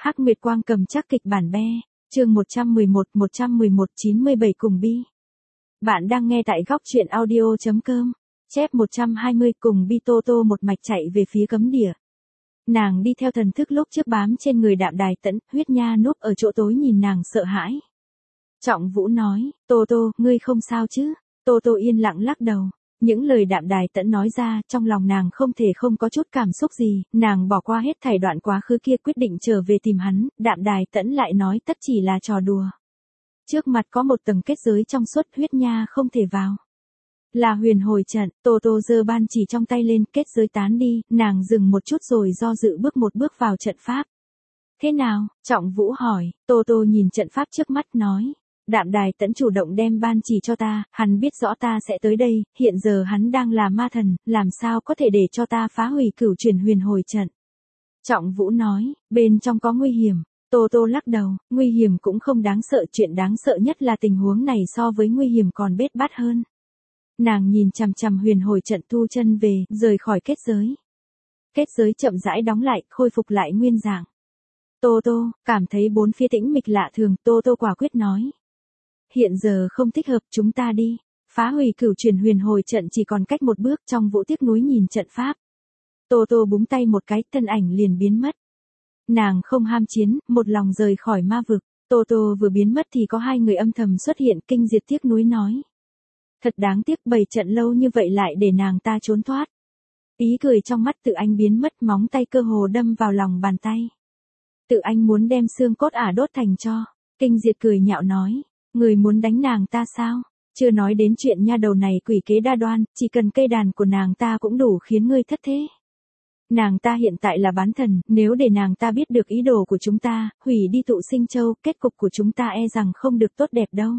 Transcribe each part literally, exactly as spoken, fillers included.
Hắc Nguyệt Quang cầm chắc kịch bản be, chương một trăm mười một, một trăm mười một chín mươi bảy cùng bi. Bạn đang nghe tại góc truyện audio chấm com, chép một trăm hai mươi cùng bi. Tô Tô một mạch chạy về phía cấm địa. Nàng đi theo thần thức lúc trước bám trên người Đạm Đài Tẫn, Huyết Nha núp ở chỗ tối nhìn nàng sợ hãi. Trọng Vũ nói, Tô Tô, ngươi không sao chứ? Tô Tô yên lặng lắc đầu. Những lời Đạm Đài Tẫn nói ra, trong lòng nàng không thể không có chút cảm xúc gì, nàng bỏ qua hết thảy đoạn quá khứ kia quyết định trở về tìm hắn, Đạm Đài Tẫn lại nói tất chỉ là trò đùa. Trước mặt có một tầng kết giới trong suốt, Huyết Nha không thể vào. Là huyền hồi trận, Tô Tô giơ ban chỉ trong tay lên, kết giới tán đi, nàng dừng một chút rồi do dự bước một bước vào trận pháp. Thế nào? Trọng Vũ hỏi, Tô Tô nhìn trận pháp trước mắt nói. Đạm Đài Tẫn chủ động đem ban chỉ cho ta, hắn biết rõ ta sẽ tới đây, hiện giờ hắn đang là ma thần, làm sao có thể để cho ta phá hủy cửu truyền huyền hồi trận. Trọng Vũ nói, bên trong có nguy hiểm. Tô Tô lắc đầu, nguy hiểm cũng không đáng sợ, chuyện đáng sợ nhất là tình huống này so với nguy hiểm còn bết bát hơn. Nàng nhìn chằm chằm huyền hồi trận, thu chân về, rời khỏi kết giới. Kết giới chậm rãi đóng lại, khôi phục lại nguyên dạng. Tô Tô, cảm thấy bốn phía tĩnh mịch lạ thường, Tô Tô quả quyết nói. Hiện giờ không thích hợp, chúng ta đi. Phá hủy cửu truyền huyền hồi trận chỉ còn cách một bước. Trong Vũ tiếc núi nhìn trận pháp. Tô Tô búng tay một cái, thân ảnh liền biến mất. Nàng không ham chiến, một lòng rời khỏi ma vực. Tô Tô vừa biến mất thì có hai người âm thầm xuất hiện, Kinh Diệt tiếc núi nói. Thật đáng tiếc, bày trận lâu như vậy lại để nàng ta trốn thoát. Ý cười trong mắt Tự Anh biến mất, móng tay cơ hồ đâm vào lòng bàn tay. Tự Anh muốn đem xương cốt ả đốt thành tro. Kinh Diệt cười nhạo nói. Người muốn đánh nàng ta sao? Chưa nói đến chuyện nha đầu này quỷ kế đa đoan, chỉ cần cây đàn của nàng ta cũng đủ khiến ngươi thất thế. Nàng ta hiện tại là bán thần, nếu để nàng ta biết được ý đồ của chúng ta, hủy đi Tụ Sinh Châu, kết cục của chúng ta e rằng không được tốt đẹp đâu.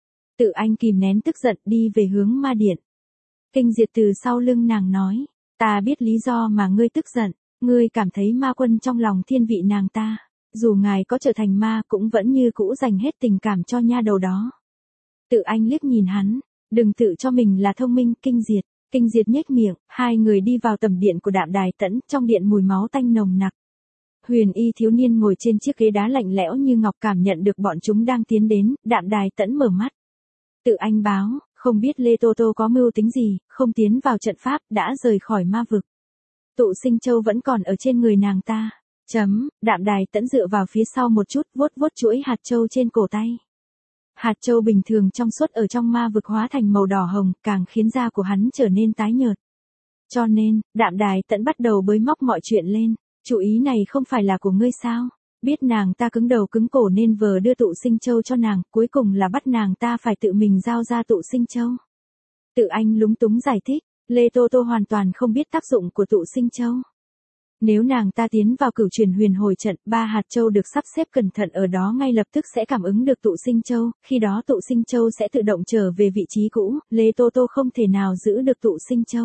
Tự Anh kìm nén tức giận đi về hướng ma điện. Kinh Diệt từ sau lưng nàng nói, ta biết lý do mà ngươi tức giận, ngươi cảm thấy ma quân trong lòng thiên vị nàng ta. Dù ngài có trở thành ma cũng vẫn như cũ dành hết tình cảm cho nha đầu đó. Tự Anh liếc nhìn hắn, đừng tự cho mình là thông minh. Kinh Diệt, Kinh Diệt nhếch miệng, hai người đi vào tầm điện của Đạm Đài Tẫn, trong điện mùi máu tanh nồng nặc. Huyền y thiếu niên ngồi trên chiếc ghế đá lạnh lẽo như ngọc cảm nhận được bọn chúng đang tiến đến, Đạm Đài Tẫn mở mắt. Tự Anh báo, không biết Lê Tô Tô có mưu tính gì, không tiến vào trận pháp, đã rời khỏi ma vực. Tụ Sinh Châu vẫn còn ở trên người nàng ta. Chấm, Đạm Đài Tẫn dựa vào phía sau một chút, vuốt vuốt chuỗi hạt châu trên cổ tay. Hạt châu bình thường trong suốt ở trong ma vực hóa thành màu đỏ hồng, càng khiến da của hắn trở nên tái nhợt. Cho nên, Đạm Đài Tẫn bắt đầu bới móc mọi chuyện lên. Chủ ý này không phải là của ngươi sao? Biết nàng ta cứng đầu cứng cổ nên vờ đưa Tụ Sinh Châu cho nàng, cuối cùng là bắt nàng ta phải tự mình giao ra Tụ Sinh Châu. Tự Anh lúng túng giải thích, Lê Tô Tô hoàn toàn không biết tác dụng của Tụ Sinh Châu. Nếu nàng ta tiến vào cửu truyền huyền hồi trận, ba hạt châu được sắp xếp cẩn thận ở đó ngay lập tức sẽ cảm ứng được Tụ Sinh Châu, khi đó Tụ Sinh Châu sẽ tự động trở về vị trí cũ, Lê Tô Tô không thể nào giữ được Tụ Sinh Châu.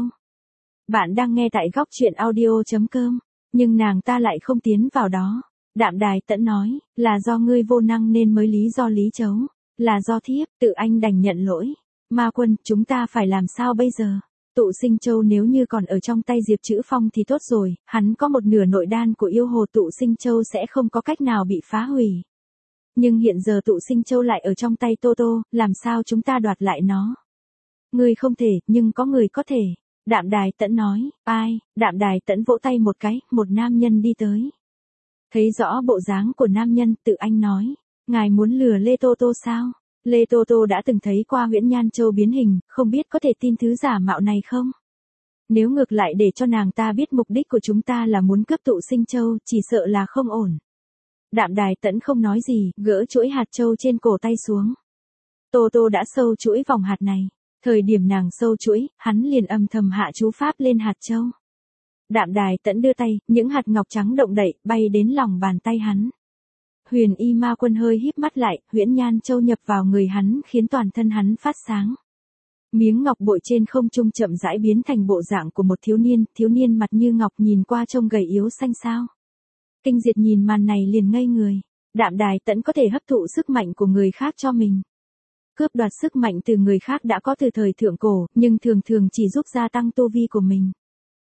Bạn đang nghe tại góc truyện audio chấm com, nhưng nàng ta lại không tiến vào đó. Đạm Đài Tẫn nói, là do ngươi vô năng nên mới lý do lý chấu, là do thiếp. Tự Anh đành nhận lỗi. Ma quân, chúng ta phải làm sao bây giờ? Tụ Sinh Châu nếu như còn ở trong tay Diệp Chữ Phong thì tốt rồi, hắn có một nửa nội đan của yêu hồ, Tụ Sinh Châu sẽ không có cách nào bị phá hủy. Nhưng hiện giờ Tụ Sinh Châu lại ở trong tay Tô Tô, làm sao chúng ta đoạt lại nó? Người không thể, nhưng có người có thể. Đạm Đài Tẫn nói, ai? Đạm Đài Tẫn vỗ tay một cái, một nam nhân đi tới. Thấy rõ bộ dáng của nam nhân, Tự Anh nói, ngài muốn lừa Lê Tô Tô sao? Lê Tô Tô đã từng thấy qua Huyễn Nhan Châu biến hình, không biết có thể tin thứ giả mạo này không? Nếu ngược lại để cho nàng ta biết mục đích của chúng ta là muốn cướp Tụ Sinh Châu, chỉ sợ là không ổn. Đạm Đài Tẫn không nói gì, gỡ chuỗi hạt châu trên cổ tay xuống. Tô Tô đã sâu chuỗi vòng hạt này. Thời điểm nàng sâu chuỗi, hắn liền âm thầm hạ chú pháp lên hạt châu. Đạm Đài Tẫn đưa tay, những hạt ngọc trắng động đậy, bay đến lòng bàn tay hắn. Huyền y ma quân hơi híp mắt lại, Huyễn Nhan Châu nhập vào người hắn khiến toàn thân hắn phát sáng. Miếng ngọc bội trên không trung chậm rãi biến thành bộ dạng của một thiếu niên, thiếu niên mặt như ngọc nhìn qua trông gầy yếu xanh xao. Kinh Diệt nhìn màn này liền ngây người. Đạm Đài Tẫn có thể hấp thụ sức mạnh của người khác cho mình. Cướp đoạt sức mạnh từ người khác đã có từ thời thượng cổ, nhưng thường thường chỉ giúp gia tăng tu vi của mình.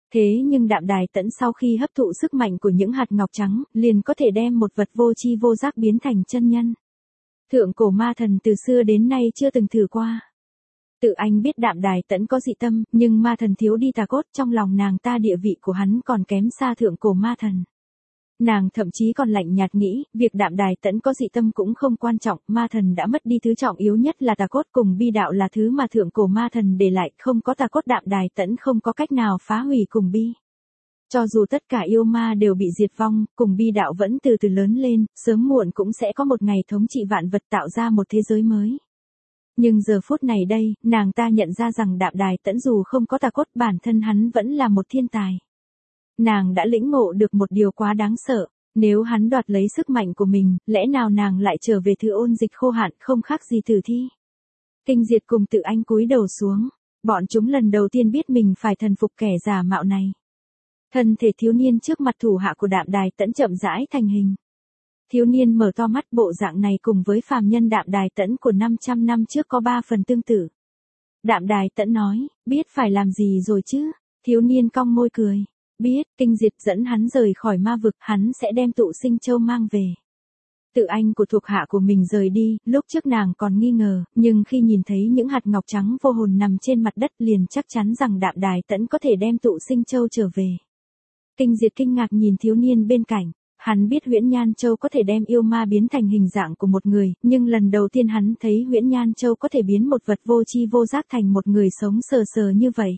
Thế nhưng Đạm Đài Tẫn sau khi hấp thụ sức mạnh của những hạt ngọc trắng, liền có thể đem một vật vô tri vô giác biến thành chân nhân. Thượng cổ ma thần từ xưa đến nay chưa từng thử qua. Tự anh biết Đạm Đài Tẫn có dị tâm, nhưng ma thần thiếu đi tà cốt, trong lòng nàng ta địa vị của hắn còn kém xa thượng cổ ma thần. Nàng thậm chí còn lạnh nhạt nghĩ, việc Đạm Đài Tẫn có dị tâm cũng không quan trọng, ma thần đã mất đi thứ trọng yếu nhất là tà cốt, cùng bi đạo là thứ mà thượng cổ ma thần để lại, không có tà cốt Đạm Đài Tẫn không có cách nào phá hủy cùng bi. Cho dù tất cả yêu ma đều bị diệt vong, cùng bi đạo vẫn từ từ lớn lên, sớm muộn cũng sẽ có một ngày thống trị vạn vật tạo ra một thế giới mới. Nhưng giờ phút này đây, nàng ta nhận ra rằng Đạm Đài Tẫn dù không có tà cốt, bản thân hắn vẫn là một thiên tài. Nàng đã lĩnh ngộ được một điều quá đáng sợ, nếu hắn đoạt lấy sức mạnh của mình, lẽ nào nàng lại trở về thứ ôn dịch khô hạn không khác gì tử thi. Kinh Diệt cùng Tự Anh cúi đầu xuống, bọn chúng lần đầu tiên biết mình phải thần phục kẻ giả mạo này. Thân thể thiếu niên trước mặt thủ hạ của Đạm Đài Tẫn chậm rãi thành hình. Thiếu niên mở to mắt, bộ dạng này cùng với phàm nhân Đạm Đài Tẫn của năm trăm năm trước có ba phần tương tự. Đạm Đài Tẫn nói, biết phải làm gì rồi chứ? Thiếu niên cong môi cười. Biết, Kinh Diệt dẫn hắn rời khỏi ma vực, hắn sẽ đem tụ sinh châu mang về. Tự Anh của thuộc hạ của mình rời đi, lúc trước nàng còn nghi ngờ, nhưng khi nhìn thấy những hạt ngọc trắng vô hồn nằm trên mặt đất liền chắc chắn rằng Đạm Đài Tẫn có thể đem tụ sinh châu trở về. Kinh Diệt kinh ngạc nhìn thiếu niên bên cạnh, hắn biết Huyễn Nhan Châu có thể đem yêu ma biến thành hình dạng của một người, nhưng lần đầu tiên hắn thấy Huyễn Nhan Châu có thể biến một vật vô tri vô giác thành một người sống sờ sờ như vậy.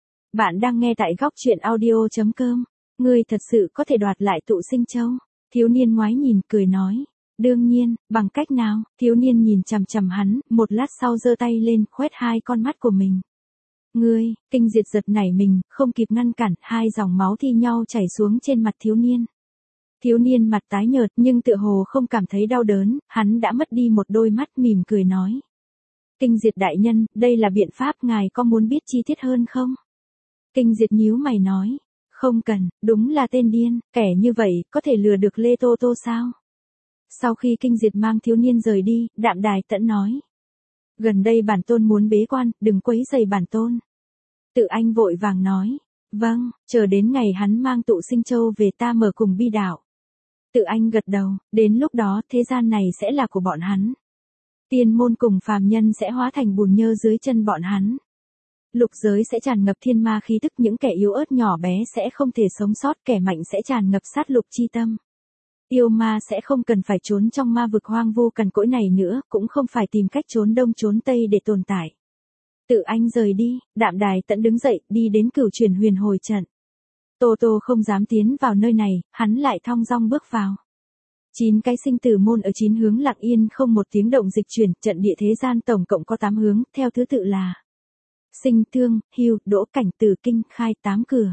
Bạn đang nghe tại góc truyện audio chấm com. Ngươi thật sự có thể đoạt lại tụ sinh châu? Thiếu niên ngoái nhìn cười nói. Đương nhiên, bằng cách nào? Thiếu niên nhìn chằm chằm hắn, một lát sau giơ tay lên, khoét hai con mắt của mình. Ngươi, Kinh Diệt giật nảy mình, không kịp ngăn cản, hai dòng máu thi nhau chảy xuống trên mặt thiếu niên. Thiếu niên mặt tái nhợt nhưng tựa hồ không cảm thấy đau đớn, hắn đã mất đi một đôi mắt, mỉm cười nói. Kinh Diệt đại nhân, đây là biện pháp, ngài có muốn biết chi tiết hơn không? Kinh Diệt nhíu mày nói, không cần, đúng là tên điên, kẻ như vậy, có thể lừa được Lê Tô Tô sao? Sau khi Kinh Diệt mang thiếu niên rời đi, Đạm Đài Tẫn nói. Gần đây bản tôn muốn bế quan, đừng quấy rầy bản tôn. Tự Anh vội vàng nói, vâng, chờ đến ngày hắn mang tụ sinh châu về ta mở cùng bi đạo. Tự Anh gật đầu, đến lúc đó thế gian này sẽ là của bọn hắn. Tiên môn cùng phàm nhân sẽ hóa thành bùn nhơ dưới chân bọn hắn. Lục giới sẽ tràn ngập thiên ma khí tức, những kẻ yếu ớt nhỏ bé sẽ không thể sống sót, kẻ mạnh sẽ tràn ngập sát lục chi tâm. Yêu ma sẽ không cần phải trốn trong ma vực hoang vu cằn cỗi này nữa, cũng không phải tìm cách trốn đông trốn tây để tồn tại. Tự Anh rời đi, Đạm Đài Tẫn đứng dậy, đi đến Cửu Chuyển Huyền Hồi trận. Tô Tô không dám tiến vào nơi này, hắn lại thong dong bước vào. Chín cái sinh tử môn ở chín hướng lặng yên không một tiếng động dịch chuyển, trận địa thế gian tổng cộng có tám hướng, theo thứ tự là sinh, thương, hưu, đỗ, cảnh, tử, kinh, khai, tám cửa.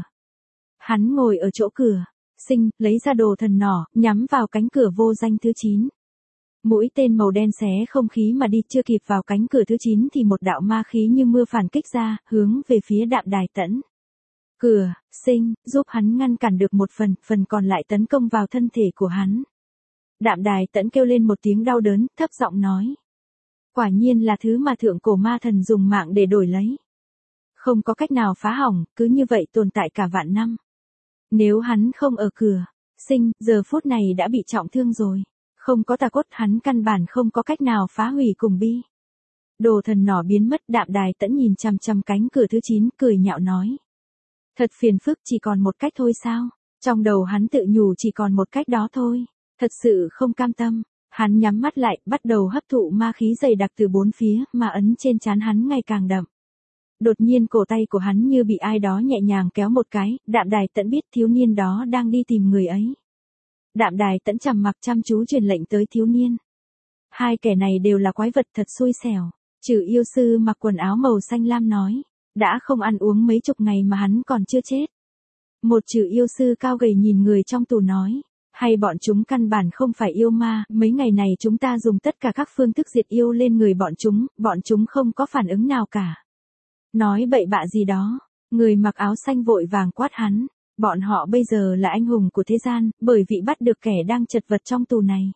Hắn ngồi ở chỗ cửa, sinh, lấy ra đồ thần nỏ, nhắm vào cánh cửa vô danh thứ chín. Mũi tên màu đen xé không khí mà đi, chưa kịp vào cánh cửa thứ chín thì một đạo ma khí như mưa phản kích ra, hướng về phía Đạm Đài Tẫn. Cửa, sinh, giúp hắn ngăn cản được một phần, phần còn lại tấn công vào thân thể của hắn. Đạm Đài Tẫn kêu lên một tiếng đau đớn, thấp giọng nói. Quả nhiên là thứ mà thượng cổ ma thần dùng mạng để đổi lấy. Không có cách nào phá hỏng, cứ như vậy tồn tại cả vạn năm. Nếu hắn không ở cửa, sinh, giờ phút này đã bị trọng thương rồi. Không có tà cốt, hắn căn bản không có cách nào phá hủy cùng bi. Đồ thần nỏ biến mất, Đạm Đài Tẫn nhìn chằm chằm cánh cửa thứ chín, cười nhạo nói. Thật phiền phức, chỉ còn một cách thôi sao? Trong đầu hắn tự nhủ chỉ còn một cách đó thôi. Thật sự không cam tâm. Hắn nhắm mắt lại, bắt đầu hấp thụ ma khí dày đặc từ bốn phía, mà ấn trên trán hắn ngày càng đậm. Đột nhiên cổ tay của hắn như bị ai đó nhẹ nhàng kéo một cái, Đạm Đài Tẫn biết thiếu niên đó đang đi tìm người ấy. Đạm Đài Tẫn trầm mặc chăm chú truyền lệnh tới thiếu niên. Hai kẻ này đều là quái vật thật xui xẻo. Trừ yêu sư mặc quần áo màu xanh lam nói. Đã không ăn uống mấy chục ngày mà hắn còn chưa chết. Một trừ yêu sư cao gầy nhìn người trong tù nói. Hay bọn chúng căn bản không phải yêu ma, mấy ngày này chúng ta dùng tất cả các phương thức diệt yêu lên người bọn chúng, bọn chúng không có phản ứng nào cả. Nói bậy bạ gì đó, người mặc áo xanh vội vàng quát hắn. Bọn họ bây giờ là anh hùng của thế gian, bởi vì bắt được kẻ đang chật vật trong tù này.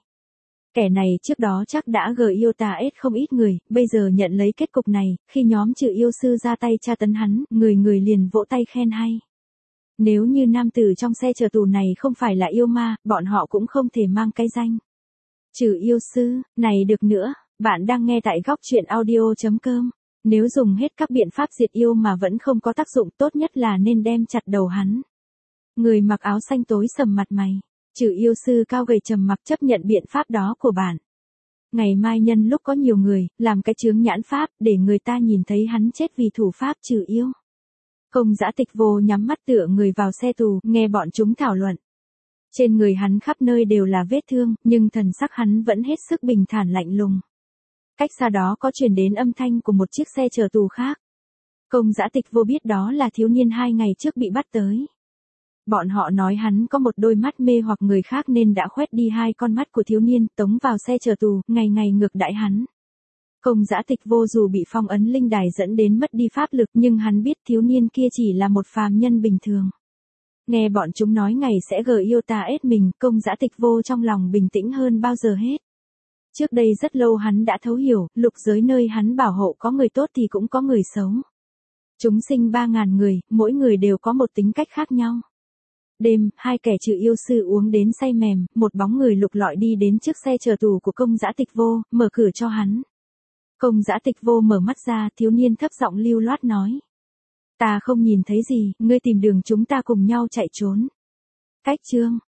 Kẻ này trước đó chắc đã gờ yêu tà ết không ít người, bây giờ nhận lấy kết cục này, khi nhóm trừ yêu sư ra tay tra tấn hắn, người người liền vỗ tay khen hay. Nếu như nam tử trong xe chờ tù này không phải là yêu ma, bọn họ cũng không thể mang cái danh trừ yêu sư này được nữa. Bạn đang nghe tại góc truyện audio chấm com. Nếu dùng hết các biện pháp diệt yêu mà vẫn không có tác dụng, tốt nhất là nên đem chặt đầu hắn. Người mặc áo xanh tối sầm mặt mày, trừ yêu sư cao gầy trầm mặc chấp nhận biện pháp đó của bạn. Ngày mai nhân lúc có nhiều người, làm cái chướng nhãn pháp, để người ta nhìn thấy hắn chết vì thủ pháp trừ yêu. Công Dã Tịch Vô nhắm mắt tựa người vào xe tù, nghe bọn chúng thảo luận. Trên người hắn khắp nơi đều là vết thương, nhưng thần sắc hắn vẫn hết sức bình thản lạnh lùng. Cách xa đó có truyền đến âm thanh của một chiếc xe chở tù khác. Công Dã Tịch Vô biết đó là thiếu niên hai ngày trước bị bắt tới. Bọn họ nói hắn có một đôi mắt mê hoặc người khác nên đã khoét đi hai con mắt của thiếu niên, tống vào xe chở tù, ngày ngày ngược đãi hắn. Công Dã Tịch Vô dù bị phong ấn linh đài dẫn đến mất đi pháp lực, nhưng hắn biết thiếu niên kia chỉ là một phàm nhân bình thường. Nghe bọn chúng nói ngày sẽ gờ yêu ta ết mình, Công Dã Tịch Vô trong lòng bình tĩnh hơn bao giờ hết. Trước đây rất lâu hắn đã thấu hiểu, lục giới nơi hắn bảo hộ có người tốt thì cũng có người xấu. Chúng sinh ba ngàn người, mỗi người đều có một tính cách khác nhau. Đêm, hai kẻ trừ yêu sư uống đến say mềm, một bóng người lục lọi đi đến trước xe chở tù của Công Dã Tịch Vô, mở cửa cho hắn. Công Dã Tịch Vô mở mắt ra, thiếu niên thấp giọng lưu loát nói. Ta không nhìn thấy gì, ngươi tìm đường chúng ta cùng nhau chạy trốn. Cách chương